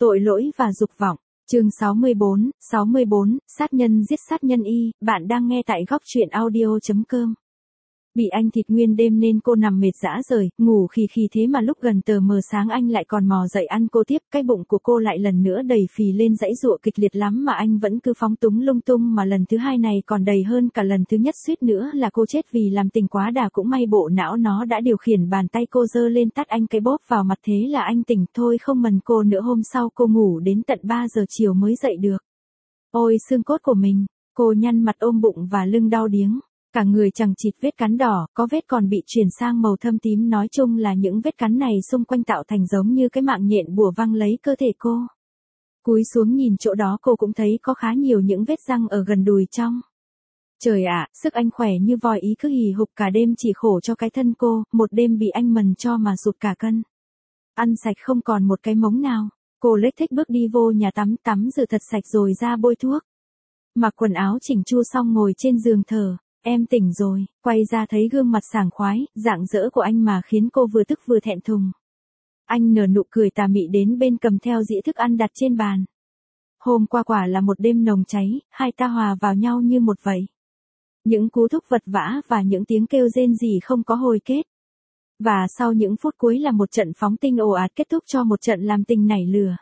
Tội lỗi và dục vọng. Chương 64, sát nhân giết sát nhân y, bạn đang nghe tại góc truyện audio.com. Bị anh thịt nguyên đêm nên cô nằm mệt rã rời, ngủ khì khì thế mà lúc gần tờ mờ sáng anh lại còn mò dậy ăn cô tiếp, cái bụng của cô lại lần nữa đầy phì lên dãy giụa kịch liệt lắm mà anh vẫn cứ phóng túng lung tung, mà lần thứ hai này còn đầy hơn cả lần thứ nhất, suýt nữa là cô chết vì làm tình quá đà. Cũng may bộ não nó đã điều khiển bàn tay cô giơ lên tát anh cái bóp vào mặt, thế là anh tỉnh thôi không mần cô nữa. Hôm sau cô ngủ đến tận 3 giờ chiều mới dậy được. Ôi xương cốt của mình, cô nhăn mặt ôm bụng và lưng đau điếng. Cả người chằng chịt vết cắn đỏ, có vết còn bị chuyển sang màu thâm tím, nói chung là những vết cắn này xung quanh tạo thành giống như cái mạng nhện bủa văng lấy cơ thể cô. Cúi xuống nhìn chỗ đó cô cũng thấy có khá nhiều những vết răng ở gần đùi trong. Trời ạ, sức anh khỏe như voi ý cứ hì hục cả đêm chỉ khổ cho cái thân cô, một đêm bị anh mần cho mà sụt cả cân. Ăn sạch không còn một cái mống nào, cô lếch thếch bước đi vô nhà tắm rửa thật sạch rồi ra bôi thuốc. Mặc quần áo chỉnh chu xong ngồi trên giường thở. Em tỉnh rồi, quay ra thấy gương mặt sảng khoái, rạng rỡ của anh mà khiến cô vừa tức vừa thẹn thùng. Anh nở nụ cười tà mị đến bên cầm theo dĩa thức ăn đặt trên bàn. Hôm qua quả là một đêm nồng cháy, hai ta hòa vào nhau như một vậy. Những cú thúc vật vã và những tiếng kêu rên rỉ không có hồi kết. Và sau những phút cuối là một trận phóng tinh ồ ạt kết thúc cho một trận làm tình nảy lửa.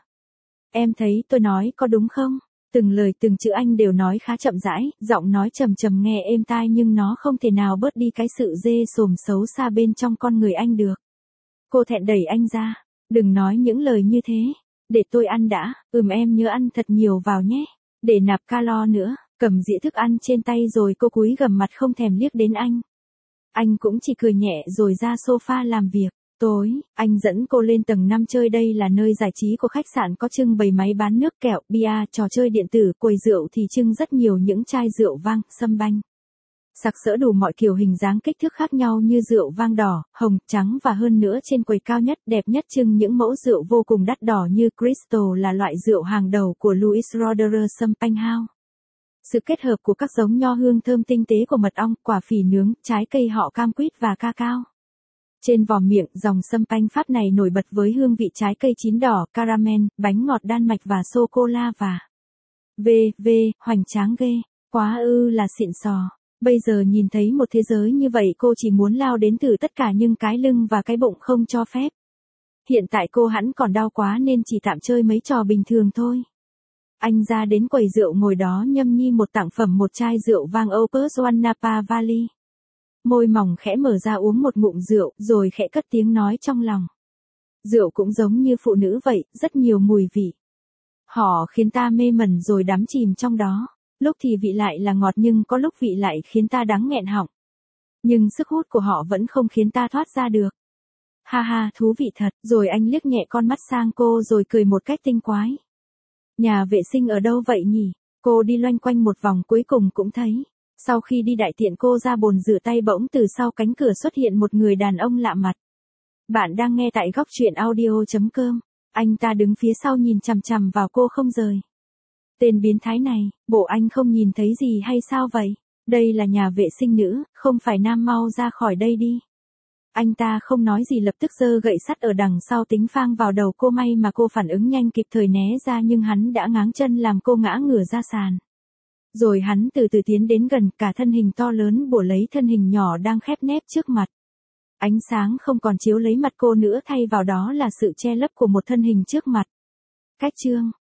Em thấy tôi nói có đúng không? Từng lời từng chữ anh đều nói khá chậm rãi, giọng nói trầm trầm nghe êm tai nhưng nó không thể nào bớt đi cái sự dê sồm xấu xa bên trong con người anh được. Cô thẹn đẩy anh ra, đừng nói những lời như thế, để tôi ăn đã, em nhớ ăn thật nhiều vào nhé, để nạp calo nữa, cầm dĩa thức ăn trên tay rồi cô cúi gằm mặt không thèm liếc đến anh. Anh cũng chỉ cười nhẹ rồi ra sofa làm việc. Tối, anh dẫn cô lên tầng 5 chơi, đây là nơi giải trí của khách sạn, có trưng bày máy bán nước, kẹo, bia, trò chơi điện tử, quầy rượu thì trưng rất nhiều những chai rượu vang, sâm banh. Sặc sỡ đủ mọi kiểu hình dáng kích thước khác nhau như rượu vang đỏ, hồng, trắng và hơn nữa trên quầy cao nhất, đẹp nhất trưng những mẫu rượu vô cùng đắt đỏ như Crystal là loại rượu hàng đầu của Louis Roederer Champagne House. Sự kết hợp của các giống nho hương thơm tinh tế của mật ong, quả phỉ nướng, trái cây họ cam quýt và cacao. Trên vỏ miệng, dòng sâm panh Pháp này nổi bật với hương vị trái cây chín đỏ, caramel, bánh ngọt Đan Mạch và sô-cô-la và hoành tráng ghê, quá là xịn sò. Bây giờ nhìn thấy một thế giới như vậy cô chỉ muốn lao đến thử tất cả nhưng cái lưng và cái bụng không cho phép. Hiện tại cô hẳn còn đau quá nên chỉ tạm chơi mấy trò bình thường thôi. Anh ra đến quầy rượu ngồi đó nhâm nhi một tặng phẩm, một chai rượu vang Opus One Napa Valley. Môi mỏng khẽ mở ra uống một ngụm rượu, rồi khẽ cất tiếng nói trong lòng. Rượu cũng giống như phụ nữ vậy, rất nhiều mùi vị. Họ khiến ta mê mẩn rồi đắm chìm trong đó. Lúc thì vị lại là ngọt nhưng có lúc vị lại khiến ta đắng nghẹn họng. Nhưng sức hút của họ vẫn không khiến ta thoát ra được. Ha ha, thú vị thật. Rồi anh liếc nhẹ con mắt sang cô rồi cười một cách tinh quái. Nhà vệ sinh ở đâu vậy nhỉ? Cô đi loanh quanh một vòng cuối cùng cũng thấy. Sau khi đi đại tiện cô ra bồn rửa tay bỗng từ sau cánh cửa xuất hiện một người đàn ông lạ mặt. Bạn đang nghe tại góc truyện audio.com. Anh ta đứng phía sau nhìn chằm chằm vào cô không rời. Tên biến thái này, bộ anh không nhìn thấy gì hay sao vậy? Đây là nhà vệ sinh nữ, không phải nam, mau ra khỏi đây đi. Anh ta không nói gì lập tức giơ gậy sắt ở đằng sau tính phang vào đầu cô, may mà cô phản ứng nhanh kịp thời né ra nhưng hắn đã ngáng chân làm cô ngã ngửa ra sàn. Rồi hắn từ từ tiến đến gần, cả thân hình to lớn bủa lấy thân hình nhỏ đang khép nép trước mặt. Ánh sáng không còn chiếu lấy mặt cô nữa, thay vào đó là sự che lấp của một thân hình trước mặt. Cách chương